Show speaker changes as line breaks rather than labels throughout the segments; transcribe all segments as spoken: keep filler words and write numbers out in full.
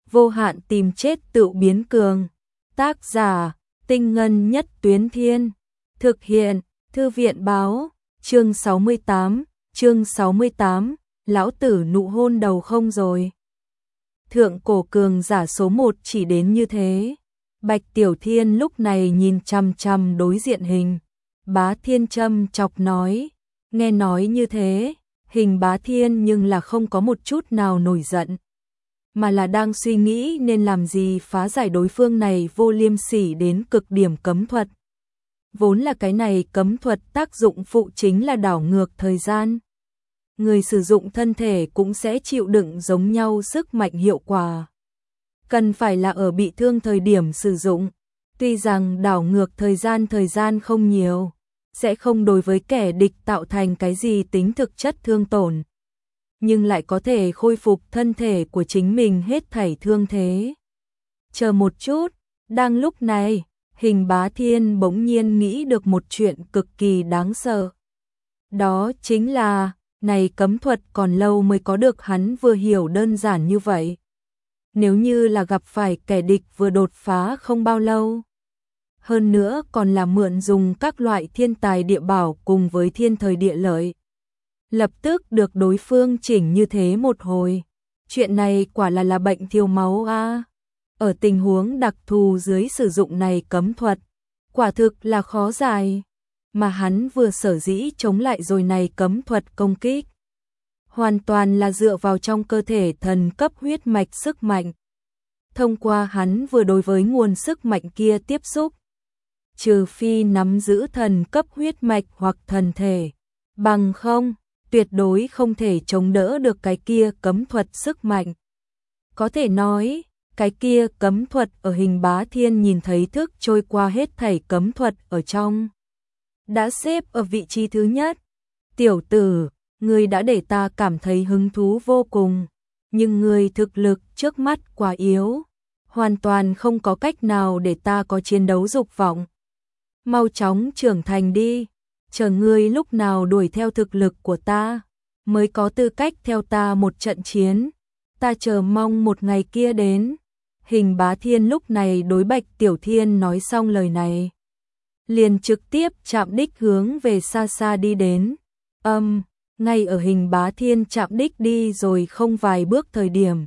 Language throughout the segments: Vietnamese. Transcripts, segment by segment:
vô hạn tìm chết tự biến cường. Tác giả, Tinh Ngân Nhất Tuyến Thiên. Thực hiện, Thư viện báo, chương sáu mươi tám, chương sáu mươi tám, lão tử nụ hôn đầu không rồi. Thượng cổ cường giả số một chỉ đến như thế. Bạch Tiểu Thiên lúc này nhìn chằm chằm đối diện Hình Bá Thiên châm chọc nói, nghe nói như thế, Hình Bá Thiên nhưng là không có một chút nào nổi giận, mà là đang suy nghĩ nên làm gì phá giải đối phương này vô liêm sỉ đến cực điểm cấm thuật. Vốn là cái này cấm thuật tác dụng phụ chính là đảo ngược thời gian. Người sử dụng thân thể cũng sẽ chịu đựng giống nhau sức mạnh hiệu quả. Cần phải là ở bị thương thời điểm sử dụng. Tuy rằng đảo ngược thời gian thời gian không nhiều, sẽ không đối với kẻ địch tạo thành cái gì tính thực chất thương tổn, nhưng lại có thể khôi phục thân thể của chính mình hết thảy thương thế. Chờ một chút, đang lúc này, Hình Bá Thiên bỗng nhiên nghĩ được một chuyện cực kỳ đáng sợ. Đó chính là, này cấm thuật còn lâu mới có được hắn vừa hiểu đơn giản như vậy. Nếu như là gặp phải kẻ địch vừa đột phá không bao lâu, hơn nữa còn là mượn dùng các loại thiên tài địa bảo cùng với thiên thời địa lợi, lập tức được đối phương chỉnh như thế một hồi. Chuyện này quả là là bệnh thiếu máu a. À. Ở tình huống đặc thù dưới sử dụng này cấm thuật, quả thực là khó giải, mà hắn vừa sở dĩ chống lại rồi này cấm thuật công kích, hoàn toàn là dựa vào trong cơ thể thần cấp huyết mạch sức mạnh. Thông qua hắn vừa đối với nguồn sức mạnh kia tiếp xúc, trừ phi nắm giữ thần cấp huyết mạch hoặc thần thể, bằng không, tuyệt đối không thể chống đỡ được cái kia cấm thuật sức mạnh. Có thể nói, cái kia cấm thuật ở Hình Bá Thiên nhìn thấy thức trôi qua hết thảy cấm thuật ở trong, đã xếp ở vị trí thứ nhất. Tiểu tử, ngươi đã để ta cảm thấy hứng thú vô cùng, nhưng ngươi thực lực trước mắt quá yếu, hoàn toàn không có cách nào để ta có chiến đấu dục vọng. Mau chóng trưởng thành đi, chờ ngươi lúc nào đuổi theo thực lực của ta, mới có tư cách theo ta một trận chiến. Ta chờ mong một ngày kia đến. Hình Bá Thiên lúc này đối Bạch Tiểu Thiên nói xong lời này, liền trực tiếp chạm đích hướng về xa xa đi đến. Âm, um, ngay ở Hình Bá Thiên chạm đích đi rồi không vài bước thời điểm,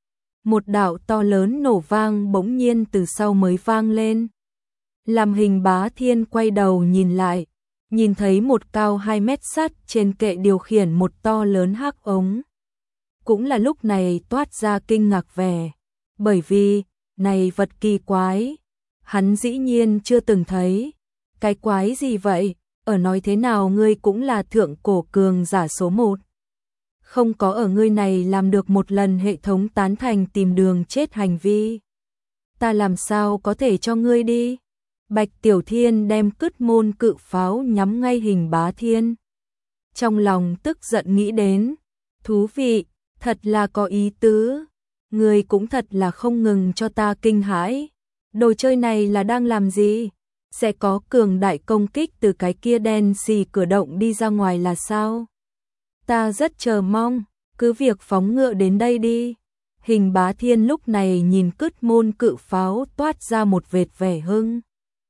một đạo to lớn nổ vang bỗng nhiên từ sau mới vang lên. Làm Hình Bá Thiên quay đầu nhìn lại, nhìn thấy một cao hai mét sắt trên kệ điều khiển một to lớn hắc ống. Cũng là lúc này toát ra kinh ngạc vẻ, bởi vì, này vật kỳ quái, hắn dĩ nhiên chưa từng thấy. Cái quái gì vậy? Ở nói thế nào ngươi cũng là thượng cổ cường giả số một. Không có ở ngươi này làm được một lần hệ thống tán thành tìm đường chết hành vi. Ta làm sao có thể cho ngươi đi? Bạch Tiểu Thiên đem cứt môn cự pháo nhắm ngay Hình Bá Thiên. Trong lòng tức giận nghĩ đến, thú vị, thật là có ý tứ. Ngươi cũng thật là không ngừng cho ta kinh hãi. Đồ chơi này là đang làm gì? Sẽ có cường đại công kích từ cái kia đen xì cửa động đi ra ngoài là sao? Ta rất chờ mong, cứ việc phóng ngựa đến đây đi. Hình Bá Thiên lúc này nhìn cứt môn cự pháo toát ra một vệt vẻ hưng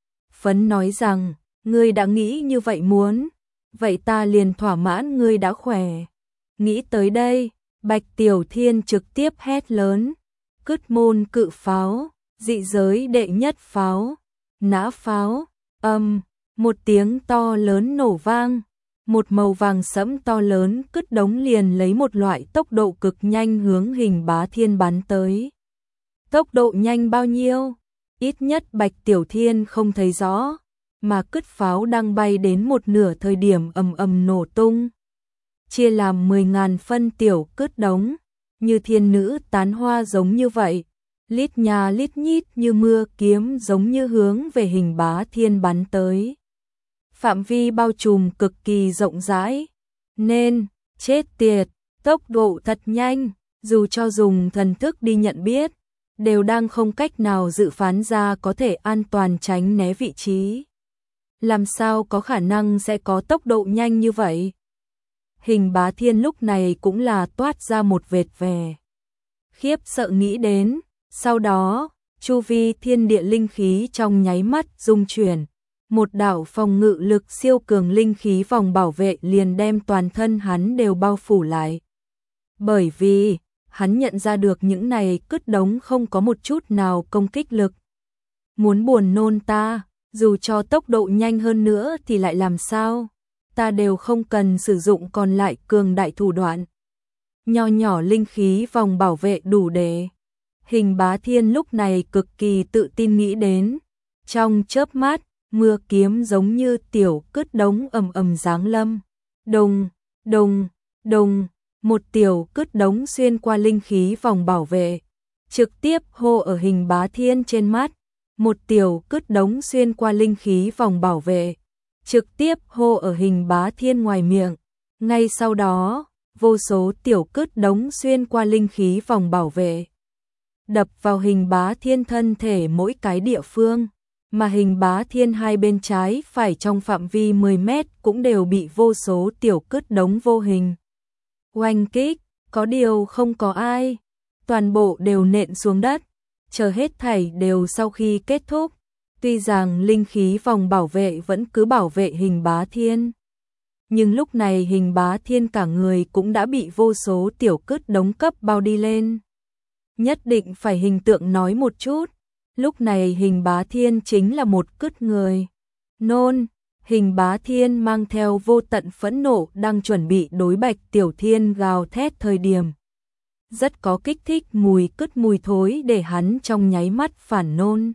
phấn nói rằng, ngươi đã nghĩ như vậy muốn, vậy ta liền thỏa mãn ngươi đã khỏe. Nghĩ tới đây, Bạch Tiểu Thiên trực tiếp hét lớn, cứt môn cự pháo, dị giới đệ nhất pháo, nã pháo. Âm, um, một tiếng to lớn nổ vang, một màu vàng sẫm to lớn cứt đống liền lấy một loại tốc độ cực nhanh hướng Hình Bá Thiên bắn tới. Tốc độ nhanh bao nhiêu? Ít nhất Bạch Tiểu Thiên không thấy rõ, mà cứt pháo đang bay đến một nửa thời điểm ầm ầm nổ tung, chia làm mười ngàn phân tiểu cứt đống, như thiên nữ tán hoa giống như vậy, lít nhà lít nhít như mưa kiếm giống như hướng về Hình Bá Thiên bắn tới. Phạm vi bao trùm cực kỳ rộng rãi, nên, chết tiệt, tốc độ thật nhanh, dù cho dùng thần thức đi nhận biết, đều đang không cách nào dự phán ra có thể an toàn tránh né vị trí. Làm sao có khả năng sẽ có tốc độ nhanh như vậy? Hình Bá Thiên lúc này cũng là toát ra một vệt vẻ khiếp sợ nghĩ đến, Sau đó, chu vi thiên địa linh khí trong nháy mắt rung chuyển, một đạo phòng ngự lực siêu cường linh khí vòng bảo vệ liền đem toàn thân hắn đều bao phủ lại. Bởi vì, hắn nhận ra được những này cứt đống không có một chút nào công kích lực. Muốn buồn nôn ta, dù cho tốc độ nhanh hơn nữa thì lại làm sao? Ta đều không cần sử dụng còn lại cường đại thủ đoạn. Nho nhỏ linh khí vòng bảo vệ đủ để. Hình Bá Thiên lúc này cực kỳ tự tin nghĩ đến. Trong chớp mắt, mưa kiếm giống như tiểu cứt đống ầm ầm giáng lâm. Đùng, đùng, đùng, một tiểu cứt đống xuyên qua linh khí vòng bảo vệ, trực tiếp hô ở Hình Bá Thiên trên mắt. Một tiểu cứt đống xuyên qua linh khí vòng bảo vệ, trực tiếp hô ở Hình Bá Thiên ngoài miệng. Ngay sau đó, vô số tiểu cứt đống xuyên qua linh khí vòng bảo vệ, đập vào Hình Bá Thiên thân thể mỗi cái địa phương, mà Hình Bá Thiên hai bên trái phải trong phạm vi mười mét cũng đều bị vô số tiểu cứt đống vô hình oanh kích, có điều không có ai, toàn bộ đều nện xuống đất, chờ hết thảy đều sau khi kết thúc. Tuy rằng linh khí vòng bảo vệ vẫn cứ bảo vệ Hình Bá Thiên, nhưng lúc này Hình Bá Thiên cả người cũng đã bị vô số tiểu cứt đống cấp bao đi lên. Nhất định phải hình tượng nói một chút, lúc này Hình Bá Thiên chính là một cứt người. Nôn, Hình Bá Thiên mang theo vô tận phẫn nộ đang chuẩn bị đối Bạch Tiểu Thiên gào thét thời điểm. Rất có kích thích mùi cứt mùi thối để hắn trong nháy mắt phản nôn.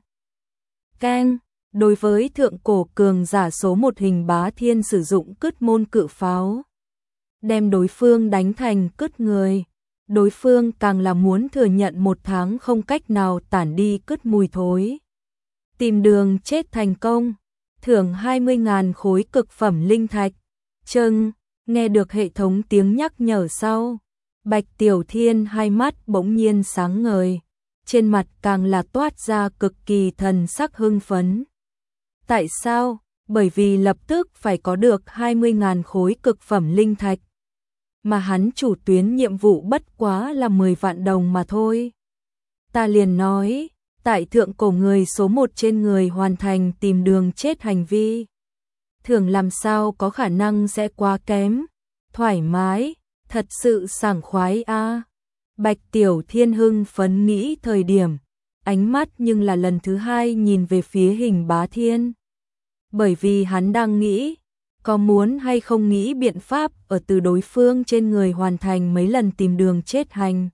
Keng, đối với thượng cổ cường giả số một Hình Bá Thiên sử dụng cứt môn cự pháo, đem đối phương đánh thành cứt người. Đối phương càng là muốn thừa nhận một tháng không cách nào tản đi cứt mùi thối. Tìm đường chết thành công, thưởng hai mươi nghìn khối cực phẩm linh thạch. Chưng, nghe được hệ thống tiếng nhắc nhở sau, Bạch Tiểu Thiên hai mắt bỗng nhiên sáng ngời, trên mặt càng là toát ra cực kỳ thần sắc hưng phấn. Tại sao? Bởi vì lập tức phải có được hai mươi nghìn khối cực phẩm linh thạch, mà hắn chủ tuyến nhiệm vụ bất quá là mười vạn đồng mà thôi. Ta liền nói, tại thượng cổ người số một trên người hoàn thành tìm đường chết hành vi, thường làm sao có khả năng sẽ quá kém, thoải mái, thật sự sảng khoái a. À. Bạch Tiểu Thiên hưng phấn nghĩ thời điểm, ánh mắt nhưng là lần thứ hai nhìn về phía Hình Bá Thiên. Bởi vì hắn đang nghĩ, có muốn hay không nghĩ biện pháp ở từ đối phương trên người hoàn thành mấy lần tìm đường chết hành.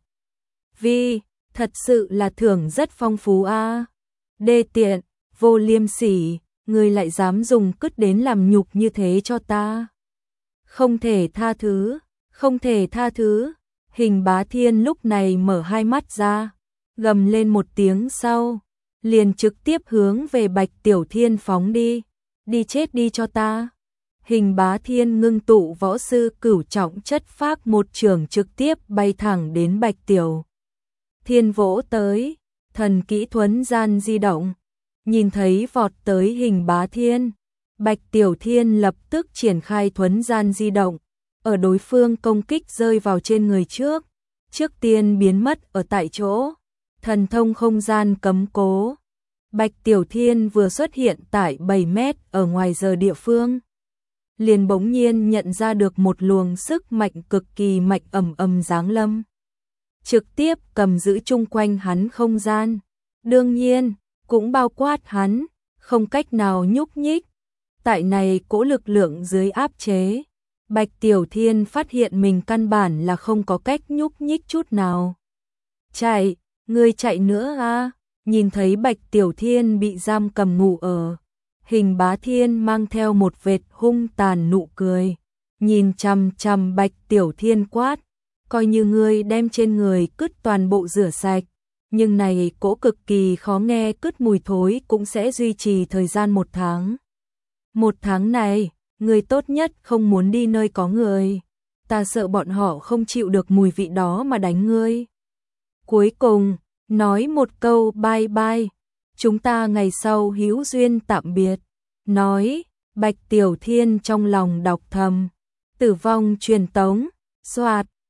Vì, thật sự là thưởng rất phong phú a. À. Đê tiện, vô liêm sỉ, người lại dám dùng cứt đến làm nhục như thế cho ta. Không thể tha thứ, không thể tha thứ. Hình Bá Thiên lúc này mở hai mắt ra, gầm lên một tiếng sau, liền trực tiếp hướng về Bạch Tiểu Thiên phóng đi. Đi chết đi cho ta. Hình Bá Thiên ngưng tụ võ sư cửu trọng chất phác một trường trực tiếp bay thẳng đến Bạch Tiểu Thiên vỗ tới, thần kỹ thuấn gian di động, nhìn thấy vọt tới Hình Bá Thiên, Bạch Tiểu Thiên lập tức triển khai thuấn gian di động, ở đối phương công kích rơi vào trên người trước, trước tiên biến mất ở tại chỗ, thần thông không gian cấm cố. Bạch Tiểu Thiên vừa xuất hiện tại bảy mét ở ngoài giờ địa phương, liền bỗng nhiên nhận ra được một luồng sức mạnh cực kỳ mạnh ầm ầm giáng lâm, trực tiếp cầm giữ chung quanh hắn không gian, đương nhiên cũng bao quát hắn, không cách nào nhúc nhích. Tại này cỗ lực lượng dưới áp chế, Bạch Tiểu Thiên phát hiện mình căn bản là không có cách nhúc nhích chút nào. Chạy, ngươi chạy nữa a. Nhìn thấy Bạch Tiểu Thiên bị giam cầm ngủ ở, Hình Bá Thiên mang theo một vệt hung tàn nụ cười, nhìn chằm chằm Bạch Tiểu Thiên quát, coi như ngươi đem trên người cứt toàn bộ rửa sạch, nhưng này cỗ cực kỳ khó nghe cứt mùi thối cũng sẽ duy trì thời gian một tháng. Một tháng này, ngươi tốt nhất không muốn đi nơi có người, ta sợ bọn họ không chịu được mùi vị đó mà đánh ngươi. Cuối cùng, nói một câu bye bye, chúng ta ngày sau hữu duyên tạm biệt. Nói, Bạch Tiểu Thiên trong lòng đọc thầm, tử vong truyền tống, xoạt,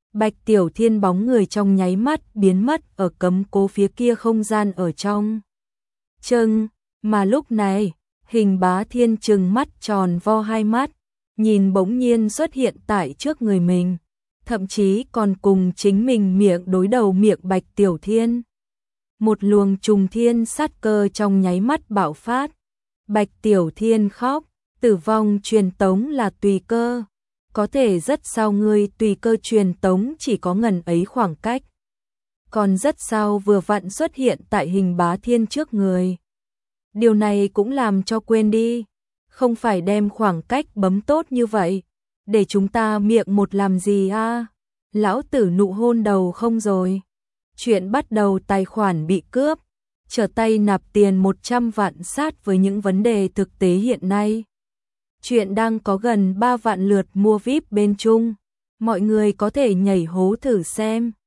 Bạch Tiểu Thiên bóng người trong nháy mắt biến mất ở cấm cố phía kia không gian ở trong. Chừng, mà lúc này, Hình Bá Thiên trừng mắt tròn vo hai mắt, nhìn bỗng nhiên xuất hiện tại trước người mình, thậm chí còn cùng chính mình miệng đối đầu miệng Bạch Tiểu Thiên. Một luồng trùng thiên sát cơ trong nháy mắt bạo phát. Bạch Tiểu Thiên khóc, tử vong truyền tống là tùy cơ. Có thể rất sao ngươi tùy cơ truyền tống chỉ có ngần ấy khoảng cách. Còn rất sao vừa vặn xuất hiện tại Hình Bá Thiên trước người. Điều này cũng làm cho quên đi. Không phải đem khoảng cách bấm tốt như vậy. Để chúng ta miệng một làm gì a? Lão tử nụ hôn đầu không rồi. Chuyện bắt đầu tài khoản bị cướp. Trở tay nạp tiền một trăm vạn sát với những vấn đề thực tế hiện nay. Chuyện đang có gần ba vạn lượt mua vi ai pi bên Trung. Mọi người có thể nhảy hố thử xem.